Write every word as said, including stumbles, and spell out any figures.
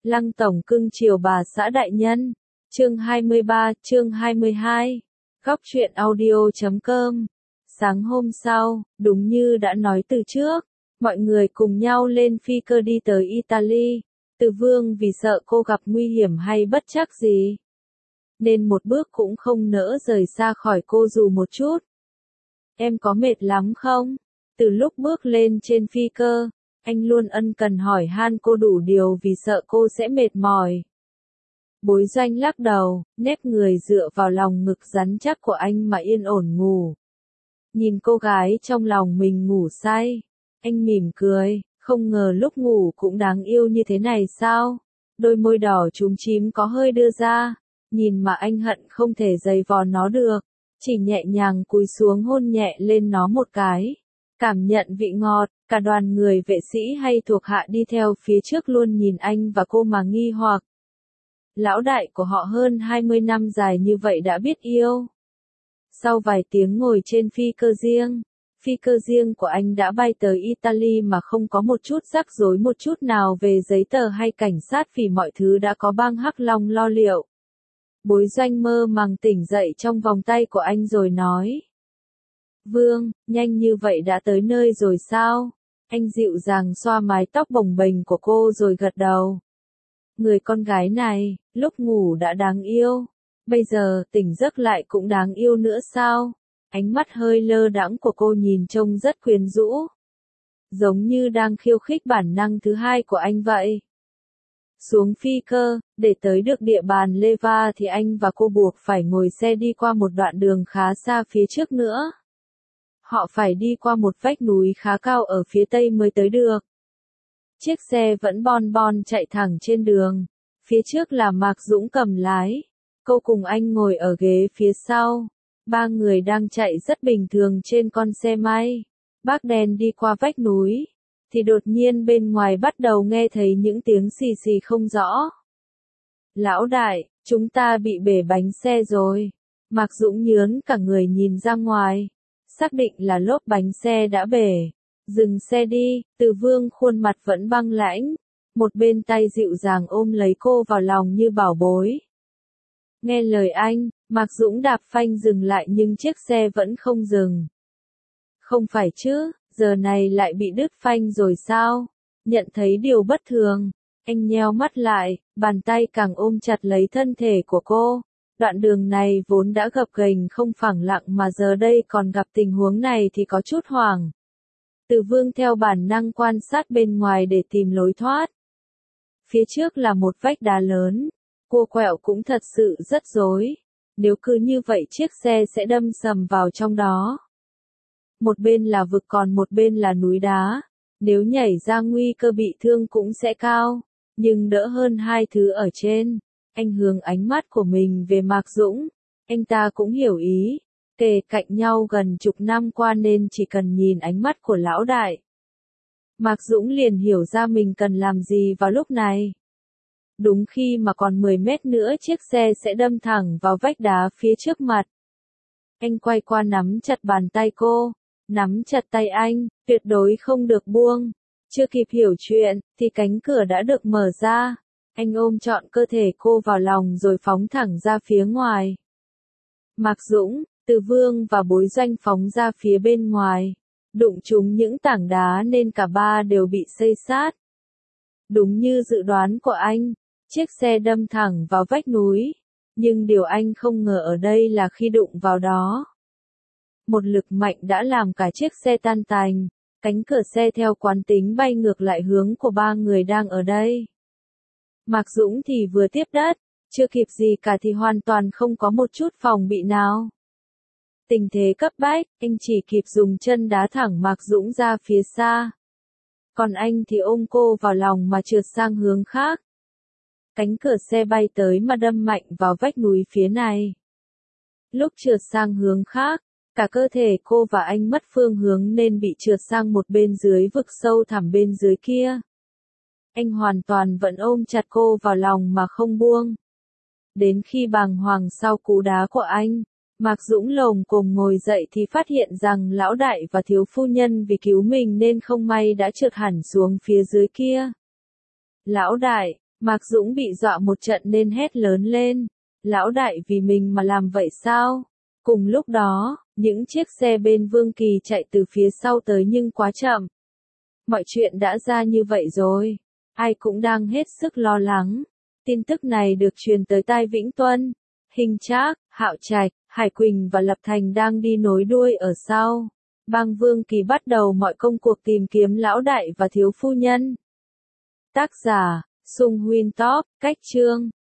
Lăng tổng cưng chiều bà xã đại nhân. Chương hai mươi ba, chương hai mươi hai. Góc truyện audio chấm com. Sáng hôm sau, đúng như đã nói từ trước, mọi người cùng nhau lên phi cơ đi tới Italy. Từ Vương vì sợ cô gặp nguy hiểm hay bất trắc gì, nên một bước cũng không nỡ rời xa khỏi cô dù một chút. Em có mệt lắm không? Từ lúc bước lên trên phi cơ, anh luôn ân cần hỏi han cô đủ điều vì sợ cô sẽ mệt mỏi. Bối Doanh lắc đầu, nép người dựa vào lòng ngực rắn chắc của anh mà yên ổn ngủ. Nhìn cô gái trong lòng mình ngủ say, anh mỉm cười, không ngờ lúc ngủ cũng đáng yêu như thế này sao? Đôi môi đỏ chúm chím có hơi đưa ra, nhìn mà anh hận không thể giày vò nó được, chỉ nhẹ nhàng cúi xuống hôn nhẹ lên nó một cái. Cảm nhận vị ngọt, cả đoàn người vệ sĩ hay thuộc hạ đi theo phía trước luôn nhìn anh và cô mà nghi hoặc. Lão đại của họ hơn hai mươi năm dài như vậy đã biết yêu. Sau vài tiếng ngồi trên phi cơ riêng, phi cơ riêng của anh đã bay tới Italy mà không có một chút rắc rối một chút nào về giấy tờ hay cảnh sát vì mọi thứ đã có bang Hắc Long lo liệu. Bối Doanh mơ màng tỉnh dậy trong vòng tay của anh rồi nói. Vương, nhanh như vậy đã tới nơi rồi sao? Anh dịu dàng xoa mái tóc bồng bềnh của cô rồi gật đầu. Người con gái này, lúc ngủ đã đáng yêu, bây giờ tỉnh giấc lại cũng đáng yêu nữa sao? Ánh mắt hơi lơ đãng của cô nhìn trông rất quyến rũ, giống như đang khiêu khích bản năng thứ hai của anh vậy. Xuống phi cơ, để tới được địa bàn Leva thì anh và cô buộc phải ngồi xe đi qua một đoạn đường khá xa phía trước nữa. Họ phải đi qua một vách núi khá cao ở phía tây mới tới được. Chiếc xe vẫn bon bon chạy thẳng trên đường. Phía trước là Mạc Dũng cầm lái. Cô cùng anh ngồi ở ghế phía sau. Ba người đang chạy rất bình thường trên con xe may. Bác đèn đi qua vách núi, thì đột nhiên bên ngoài bắt đầu nghe thấy những tiếng xì xì không rõ. Lão đại, chúng ta bị bể bánh xe rồi. Mạc Dũng nhớn cả người nhìn ra ngoài. Xác định là lốp bánh xe đã bể. Dừng xe đi, Từ Vương khuôn mặt vẫn băng lãnh. Một bên tay dịu dàng ôm lấy cô vào lòng như bảo bối. Nghe lời anh, Mạc Dũng đạp phanh dừng lại nhưng chiếc xe vẫn không dừng. Không phải chứ, giờ này lại bị đứt phanh rồi sao? Nhận thấy điều bất thường, anh nheo mắt lại, bàn tay càng ôm chặt lấy thân thể của cô. Đoạn đường này vốn đã gập ghềnh không phẳng lặng mà giờ đây còn gặp tình huống này thì có chút hoảng. Từ Vương theo bản năng quan sát bên ngoài để tìm lối thoát. Phía trước là một vách đá lớn, cua quẹo cũng thật sự rất rối. Nếu cứ như vậy chiếc xe sẽ đâm sầm vào trong đó. Một bên là vực còn một bên là núi đá. Nếu nhảy ra nguy cơ bị thương cũng sẽ cao, nhưng đỡ hơn hai thứ ở trên. Anh hướng ánh mắt của mình về Mạc Dũng. Anh ta cũng hiểu ý. Kề cạnh nhau gần chục năm qua nên chỉ cần nhìn ánh mắt của lão đại, Mạc Dũng liền hiểu ra mình cần làm gì vào lúc này. Đúng khi mà còn mười mét nữa chiếc xe sẽ đâm thẳng vào vách đá phía trước mặt. Anh quay qua nắm chặt bàn tay cô, nắm chặt tay anh, tuyệt đối không được buông. Chưa kịp hiểu chuyện, thì cánh cửa đã được mở ra. Anh ôm trọn cơ thể cô vào lòng rồi phóng thẳng ra phía ngoài. Mạc Dũng, Từ Vương và Bối Doanh phóng ra phía bên ngoài, đụng trúng những tảng đá nên cả ba đều bị xây sát. Đúng như dự đoán của anh, chiếc xe đâm thẳng vào vách núi, nhưng điều anh không ngờ ở đây là khi đụng vào đó, một lực mạnh đã làm cả chiếc xe tan tành, cánh cửa xe theo quán tính bay ngược lại hướng của ba người đang ở đây. Mạc Dũng thì vừa tiếp đất, chưa kịp gì cả thì hoàn toàn không có một chút phòng bị nào. Tình thế cấp bách, anh chỉ kịp dùng chân đá thẳng Mạc Dũng ra phía xa. Còn anh thì ôm cô vào lòng mà trượt sang hướng khác. Cánh cửa xe bay tới mà đâm mạnh vào vách núi phía này. Lúc trượt sang hướng khác, cả cơ thể cô và anh mất phương hướng nên bị trượt sang một bên dưới vực sâu thẳm bên dưới kia. Anh hoàn toàn vẫn ôm chặt cô vào lòng mà không buông. Đến khi bàng hoàng sau cú đá của anh, Mạc Dũng lồm cồm ngồi dậy thì phát hiện rằng lão đại và thiếu phu nhân vì cứu mình nên không may đã trượt hẳn xuống phía dưới kia. Lão đại, Mạc Dũng bị dọa một trận nên hét lớn lên. Lão đại vì mình mà làm vậy sao? Cùng lúc đó, những chiếc xe bên Vương Kỳ chạy từ phía sau tới nhưng quá chậm. Mọi chuyện đã ra như vậy rồi. Ai cũng đang hết sức lo lắng. Tin tức này được truyền tới tai Vĩnh Tuân. Hình Trác, Hạo Trạch, Hải Quỳnh và Lập Thành đang đi nối đuôi ở sau. Bang Vương Kỳ bắt đầu mọi công cuộc tìm kiếm lão đại và thiếu phu nhân. Tác giả, Sung Huynh Top, cách chương.